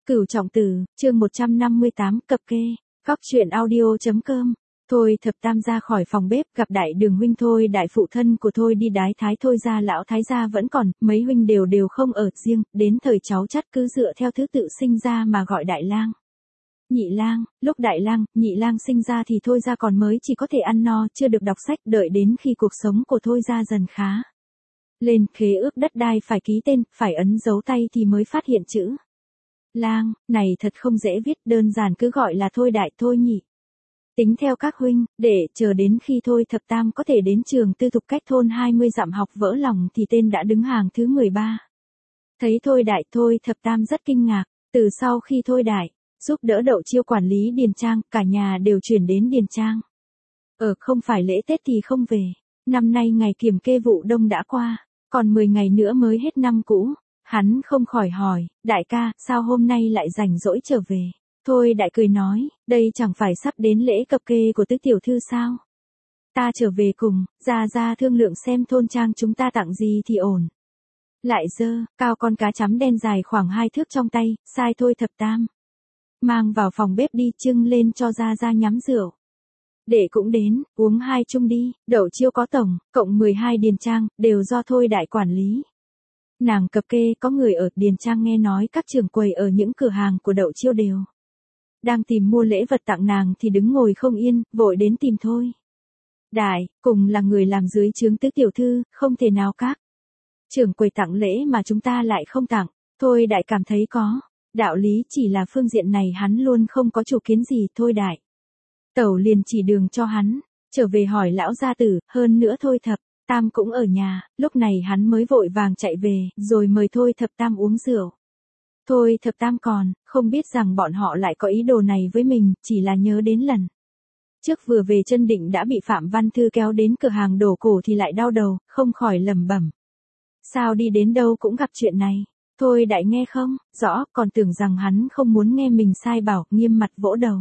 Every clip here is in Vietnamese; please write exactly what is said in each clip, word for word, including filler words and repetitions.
Cửu Trọng Tử, chương một trăm năm mươi tám, cập kê, cóc truyện audio.com. Thôi Thập Tam ra khỏi phòng bếp, gặp đại đường huynh Thôi đại phụ thân của Thôi đi đái thái Thôi gia lão thái gia vẫn còn, mấy huynh đều đều không ở riêng, đến thời cháu chắt cứ dựa theo thứ tự sinh ra mà gọi đại lang. Nhị lang, lúc đại lang, nhị lang sinh ra thì Thôi gia còn mới chỉ có thể ăn no, chưa được đọc sách, đợi đến khi cuộc sống của Thôi gia dần khá lên, khế ước đất đai phải ký tên, phải ấn dấu tay thì mới phát hiện chữ lang, này thật không dễ viết, đơn giản cứ gọi là Thôi đại Thôi nhị. Tính theo các huynh, để chờ đến khi Thôi Thập Tam có thể đến trường tư thục cách thôn hai mươi dặm học vỡ lòng thì tên đã đứng hàng thứ mười ba. Thấy Thôi đại Thôi Thập Tam rất kinh ngạc, từ sau khi Thôi đại giúp đỡ Đậu Chiêu quản lý điền trang, cả nhà đều chuyển đến điền trang. Ở không phải lễ Tết thì không về, năm nay ngày kiểm kê vụ đông đã qua, còn mười ngày nữa mới hết năm cũ. Hắn không khỏi hỏi, đại ca, sao hôm nay lại rảnh rỗi trở về? Thôi đại cười nói, đây chẳng phải sắp đến lễ cập kê của tứ tiểu thư sao? Ta trở về cùng, ra ra thương lượng xem thôn trang chúng ta tặng gì thì ổn. Lại dơ, cao con cá chấm đen dài khoảng hai thước trong tay, sai Thôi Thập Tam. Mang vào phòng bếp đi, trưng lên cho ra ra nhắm rượu. Đệ cũng đến, uống hai chung đi, Đậu Chiêu có tổng, cộng mười hai điền trang, đều do Thôi đại quản lý. Nàng cập kê có người ở điền trang nghe nói các trưởng quầy ở những cửa hàng của Đậu Chiêu đều đang tìm mua lễ vật tặng nàng thì đứng ngồi không yên, vội đến tìm Thôi đại, cùng là người làm dưới trướng tứ tiểu thư, không thể nào các trưởng quầy tặng lễ mà chúng ta lại không tặng. Thôi đại cảm thấy có đạo lý, chỉ là phương diện này hắn luôn không có chủ kiến gì. Thôi đại tẩu liền chỉ đường cho hắn trở về hỏi lão gia tử, hơn nữa Thôi Thập Tam cũng ở nhà, lúc này hắn mới vội vàng chạy về, rồi mời Thôi Thập Tam uống rượu. Thôi Thập Tam còn không biết rằng bọn họ lại có ý đồ này với mình, chỉ là nhớ đến lần trước vừa về chân định đã bị Phạm Văn Thư kéo đến cửa hàng đồ cổ thì lại đau đầu, không khỏi lẩm bẩm. Sao đi đến đâu cũng gặp chuyện này? Thôi đại nghe không rõ, còn tưởng rằng hắn không muốn nghe mình sai bảo, nghiêm mặt vỗ đầu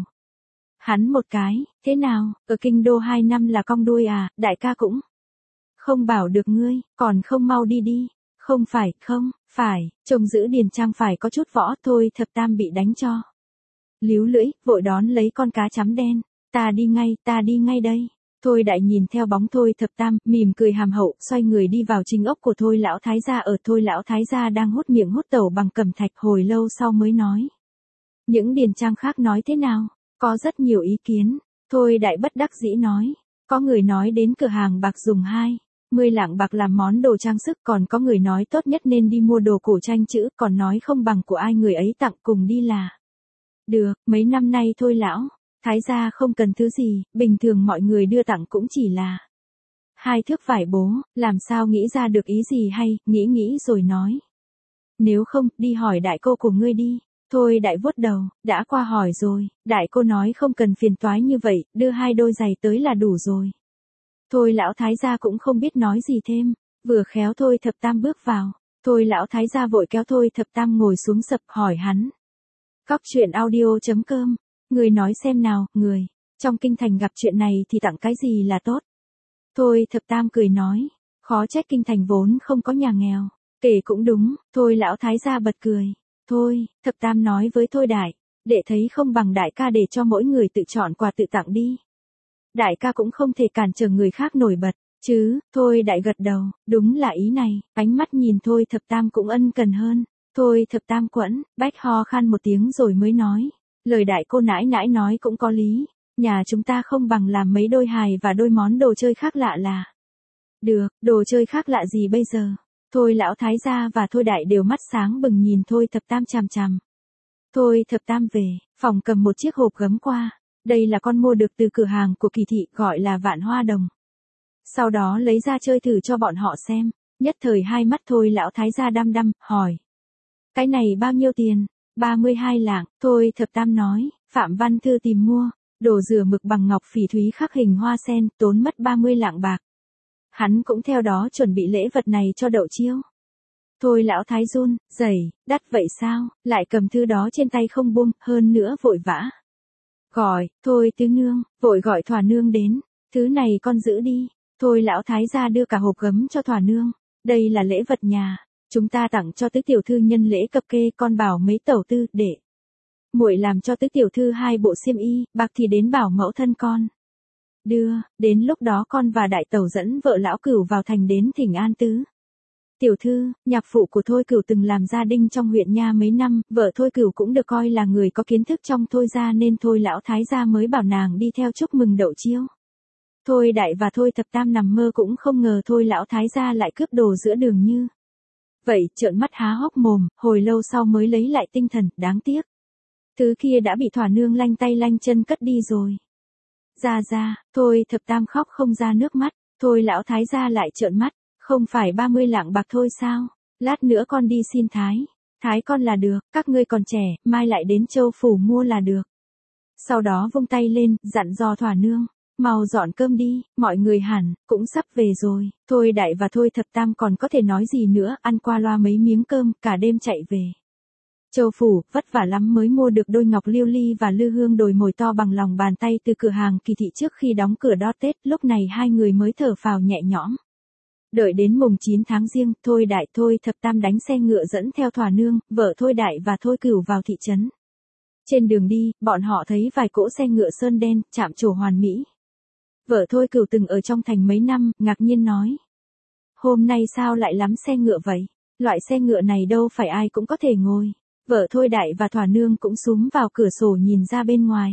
hắn một cái, thế nào, ở kinh đô hai năm là cong đuôi à, đại ca cũng không bảo được ngươi, còn không mau đi đi. Không phải, không, phải, trông giữ điền trang phải có chút võ. Thôi Thập Tam bị đánh cho líu lưỡi, vội đón lấy con cá chấm đen. Ta đi ngay, ta đi ngay đây. Thôi đại nhìn theo bóng Thôi Thập Tam, mỉm cười hàm hậu, xoay người đi vào trình ốc của Thôi lão thái gia. Ở Thôi lão thái gia đang hút miệng hút tẩu bằng cẩm thạch, hồi lâu sau mới nói. Những điền trang khác nói thế nào? Có rất nhiều ý kiến. Thôi đại bất đắc dĩ nói. Có người nói đến cửa hàng bạc dùng hai mươi lạng bạc làm món đồ trang sức, còn có người nói tốt nhất nên đi mua đồ cổ tranh chữ, còn nói không bằng của ai người ấy tặng cùng đi là được. Mấy năm nay Thôi lão thái gia không cần thứ gì, bình thường mọi người đưa tặng cũng chỉ là hai thước vải bố, làm sao nghĩ ra được ý gì hay, nghĩ nghĩ rồi nói. Nếu không, đi hỏi đại cô của ngươi đi. Thôi đại vuốt đầu, đã qua hỏi rồi, đại cô nói không cần phiền toái như vậy, đưa hai đôi giày tới là đủ rồi. Thôi lão thái gia cũng không biết nói gì thêm, vừa khéo Thôi Thập Tam bước vào, Thôi lão thái gia vội kéo Thôi Thập Tam ngồi xuống sập, hỏi hắn. Cóc truyện audio.com, người nói xem nào, người trong kinh thành gặp chuyện này thì tặng cái gì là tốt? Thôi Thập Tam cười nói, khó trách kinh thành vốn không có nhà nghèo, kể cũng đúng. Thôi lão thái gia bật cười. Thôi Thập Tam nói với Thôi đại, đệ thấy không bằng đại ca để cho mỗi người tự chọn quà tự tặng đi. Đại ca cũng không thể cản trở người khác nổi bật, chứ. Thôi đại gật đầu, đúng là ý này, ánh mắt nhìn Thôi Thập Tam cũng ân cần hơn. Thôi Thập Tam quẫn, bách ho khan một tiếng rồi mới nói, lời đại cô nãi nãi nói cũng có lý, nhà chúng ta không bằng làm mấy đôi hài và đôi món đồ chơi khác lạ là được. Đồ chơi khác lạ gì bây giờ? Thôi lão thái gia và Thôi đại đều mắt sáng bừng nhìn Thôi Thập Tam chằm chằm. Thôi Thập Tam về phòng cầm một chiếc hộp gấm qua. Đây là con mua được từ cửa hàng của Kỳ thị, gọi là Vạn Hoa Đồng. Sau đó lấy ra chơi thử cho bọn họ xem. Nhất thời hai mắt Thôi lão thái gia đăm đăm, hỏi. Cái này bao nhiêu tiền? ba mươi hai lạng. Thôi Thập Tam nói, Phạm Văn Thư tìm mua, đồ rửa mực bằng ngọc phỉ thúy khắc hình hoa sen, tốn mất ba mươi lạng bạc. Hắn cũng theo đó chuẩn bị lễ vật này cho Đậu Chiêu. Thôi lão thái run rẩy, đắt vậy sao? Lại cầm thư đó trên tay không buông, hơn nữa vội vã gọi, Thôi tứ nương, vội gọi Thỏa nương đến. Thứ này con giữ đi. Thôi lão thái gia đưa cả hộp gấm cho Thỏa nương. Đây là lễ vật nhà chúng ta tặng cho tứ tiểu thư nhân lễ cập kê, con bảo mấy tẩu tư để muội làm cho tứ tiểu thư hai bộ xiêm y, bạc thì đến bảo mẫu thân con đưa, đến lúc đó con và đại tẩu dẫn vợ lão Cửu vào thành đến thỉnh an tứ tiểu thư. Nhạc phụ của Thôi Cửu từng làm gia đinh trong huyện nha mấy năm, vợ Thôi Cửu cũng được coi là người có kiến thức trong Thôi gia nên Thôi lão thái gia mới bảo nàng đi theo chúc mừng đậu chiêu. Thôi đại và Thôi thập tam nằm mơ cũng không ngờ Thôi lão thái gia lại cướp đồ giữa đường như vậy, trợn mắt há hốc mồm, hồi lâu sau mới lấy lại tinh thần, đáng tiếc. Thứ kia đã bị thỏa nương lanh tay lanh chân cất đi rồi. Ra ra, Thôi thập tam khóc không ra nước mắt, Thôi lão thái gia lại trợn mắt, không phải ba mươi lạng bạc thôi sao, lát nữa con đi xin thái, thái con là được, các ngươi còn trẻ, mai lại đến Châu phủ mua là được. Sau đó vung tay lên, dặn dò thỏa nương, mau dọn cơm đi, mọi người hẳn, cũng sắp về rồi. Thôi đại và Thôi thập tam còn có thể nói gì nữa, ăn qua loa mấy miếng cơm, cả đêm chạy về Châu phủ, vất vả lắm mới mua được đôi ngọc liêu ly và lư hương đồi mồi to bằng lòng bàn tay từ cửa hàng Kỳ thị trước khi đóng cửa đón Tết, lúc này hai người mới thở phào nhẹ nhõm. Đợi đến mùng chín tháng Giêng, Thôi đại Thôi thập tam đánh xe ngựa dẫn theo thỏa nương, vợ Thôi đại và Thôi Cửu vào thị trấn. Trên đường đi, bọn họ thấy vài cỗ xe ngựa sơn đen, chạm trổ hoàn mỹ. Vợ Thôi Cửu từng ở trong thành mấy năm, ngạc nhiên nói. Hôm nay sao lại lắm xe ngựa vậy? Loại xe ngựa này đâu phải ai cũng có thể ngồi. Vợ Thôi đại và thỏa nương cũng súm vào cửa sổ nhìn ra bên ngoài.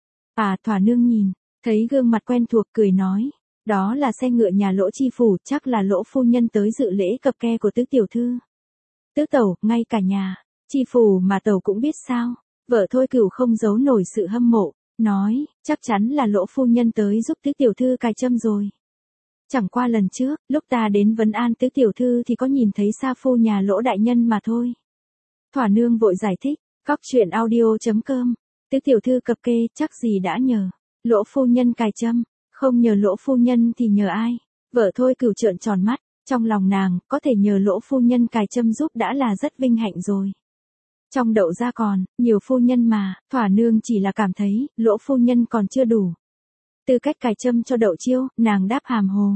À, thỏa nương nhìn, thấy gương mặt quen thuộc cười nói. Đó là xe ngựa nhà Lỗ chi phủ, chắc là Lỗ phu nhân tới dự lễ cập kê của tứ tiểu thư. Tứ tẩu, ngay cả nhà chi phủ mà tẩu cũng biết sao? Vợ Thôi Cửu không giấu nổi sự hâm mộ, nói, chắc chắn là Lỗ phu nhân tới giúp tứ tiểu thư cài châm rồi. Chẳng qua lần trước, lúc ta đến vấn an tứ tiểu thư thì có nhìn thấy sa phu nhà Lỗ đại nhân mà thôi. Thỏa nương vội giải thích, cóc truyện audio chấm com, tứ tiểu thư cập kê chắc gì đã nhờ Lỗ phu nhân cài châm. Không nhờ Lỗ phu nhân thì nhờ ai? Vợ Thôi Cửu trợn tròn mắt, trong lòng nàng, có thể nhờ Lỗ phu nhân cài châm giúp đã là rất vinh hạnh rồi. Trong đậu gia còn, nhiều phu nhân mà, thỏa nương chỉ là cảm thấy, Lỗ phu nhân còn chưa đủ tư cách cài châm cho đậu chiêu, nàng đáp hàm hồ.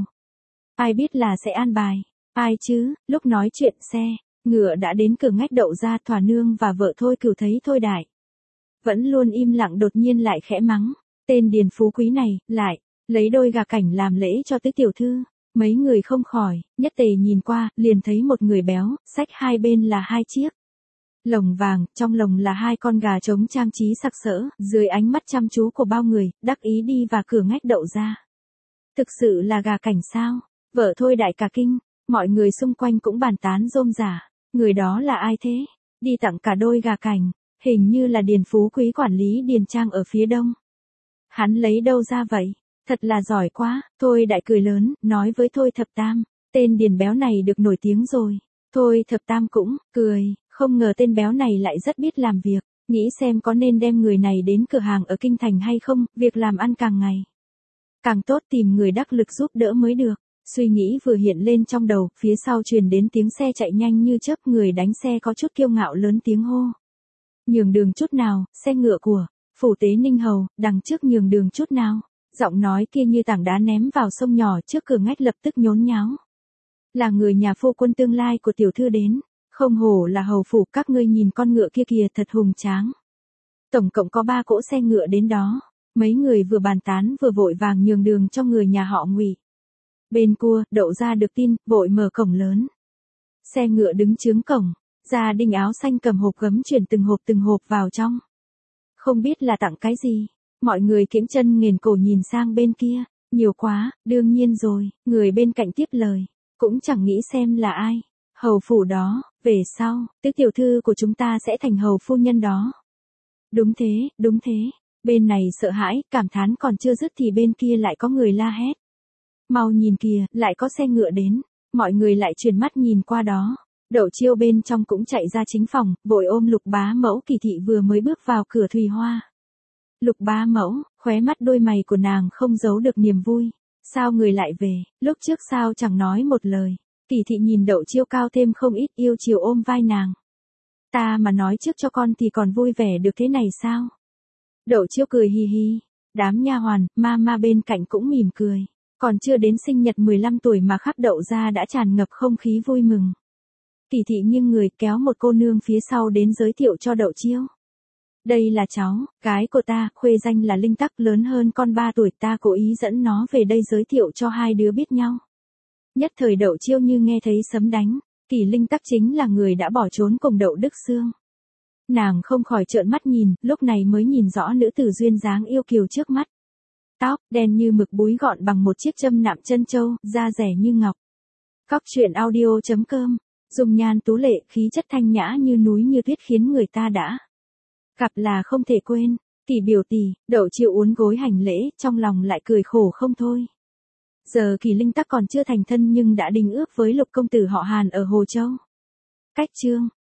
Ai biết là sẽ an bài, ai chứ, lúc nói chuyện xe, ngựa đã đến cửa ngách đậu gia, thỏa nương và vợ Thôi Cửu thấy Thôi đại vẫn luôn im lặng đột nhiên lại khẽ mắng, tên điền phú quý này, lại lấy đôi gà cảnh làm lễ cho tứ tiểu thư. Mấy người không khỏi, nhất tề nhìn qua, liền thấy một người béo, xách hai bên là hai chiếc lồng vàng, trong lồng là hai con gà trống trang trí sặc sỡ, dưới ánh mắt chăm chú của bao người, đắc ý đi và cửa ngách đậu ra. Thực sự là gà cảnh sao? Vợ Thôi đại cả kinh, mọi người xung quanh cũng bàn tán rôm rả, người đó là ai thế? Đi tặng cả đôi gà cảnh, hình như là điền phú quý quản lý điền trang ở phía đông. Hắn lấy đâu ra vậy? Thật là giỏi quá, Thôi đại cười lớn, nói với Thôi thập tam, tên điền béo này được nổi tiếng rồi. Thôi thập tam cũng, cười, không ngờ tên béo này lại rất biết làm việc, nghĩ xem có nên đem người này đến cửa hàng ở kinh thành hay không, việc làm ăn càng ngày càng tốt, tìm người đắc lực giúp đỡ mới được. Suy nghĩ vừa hiện lên trong đầu, phía sau truyền đến tiếng xe chạy nhanh như chớp, người đánh xe có chút kiêu ngạo lớn tiếng hô. Nhường đường chút nào, xe ngựa của phủ tế Ninh Hầu, đằng trước nhường đường chút nào. Giọng nói kia như tảng đá ném vào sông nhỏ trước cửa ngách lập tức nhốn nháo. Là người nhà phu quân tương lai của tiểu thư đến, không hổ là hầu phủ, các ngươi nhìn con ngựa kia kìa thật hùng tráng. Tổng cộng có ba cỗ xe ngựa đến đó, mấy người vừa bàn tán vừa vội vàng nhường đường cho người nhà họ Ngụy. Bên cua, đậu ra được tin, vội mở cổng lớn. Xe ngựa đứng chướng cổng, gia đình áo xanh cầm hộp gấm chuyển từng hộp từng hộp vào trong. Không biết là tặng cái gì. Mọi người kiễng chân nghền cổ nhìn sang bên kia, nhiều quá, đương nhiên rồi, người bên cạnh tiếp lời, cũng chẳng nghĩ xem là ai. Hầu phủ đó, về sau, tứ tiểu thư của chúng ta sẽ thành hầu phu nhân đó. Đúng thế, đúng thế, bên này sợ hãi, cảm thán còn chưa dứt thì bên kia lại có người la hét. Mau nhìn kìa, lại có xe ngựa đến, mọi người lại chuyển mắt nhìn qua đó. Đậu chiêu bên trong cũng chạy ra chính phòng, vội ôm Lục bá mẫu Kỳ thị vừa mới bước vào cửa Thùy Hoa. Lục bá mẫu, khóe mắt đôi mày của nàng không giấu được niềm vui. Sao người lại về, lúc trước sao chẳng nói một lời. Kỳ thị nhìn đậu chiêu cao thêm không ít, yêu chiều ôm vai nàng. Ta mà nói trước cho con thì còn vui vẻ được thế này sao? Đậu chiêu cười hi hi. Đám nha hoàn, ma ma bên cạnh cũng mỉm cười. Còn chưa đến sinh nhật mười lăm tuổi mà khắp đậu ra đã tràn ngập không khí vui mừng. Kỳ thị nghiêng người kéo một cô nương phía sau đến giới thiệu cho đậu chiêu. Đây là cháu, gái của ta, khuê danh là Linh Tắc, lớn hơn con ba tuổi, ta cố ý dẫn nó về đây giới thiệu cho hai đứa biết nhau. Nhất thời Đậu Chiêu như nghe thấy sấm đánh, Kỳ Linh Tắc chính là người đã bỏ trốn cùng Đậu Đức Xương. Nàng không khỏi trợn mắt nhìn, lúc này mới nhìn rõ nữ tử duyên dáng yêu kiều trước mắt. Tóc đen như mực búi gọn bằng một chiếc châm nạm chân châu, da rẻ như ngọc. Cóc truyện audio chấm com, dung nhan tú lệ, khí chất thanh nhã như núi như tuyết khiến người ta đã gặp là không thể quên. Tỷ biểu tỷ, Đậu Chiêu uốn gối hành lễ, trong lòng lại cười khổ không thôi. Giờ Kỳ Linh Tắc còn chưa thành thân nhưng đã đính ước với Lục công tử họ Hàn ở Hồ Châu. Cách chương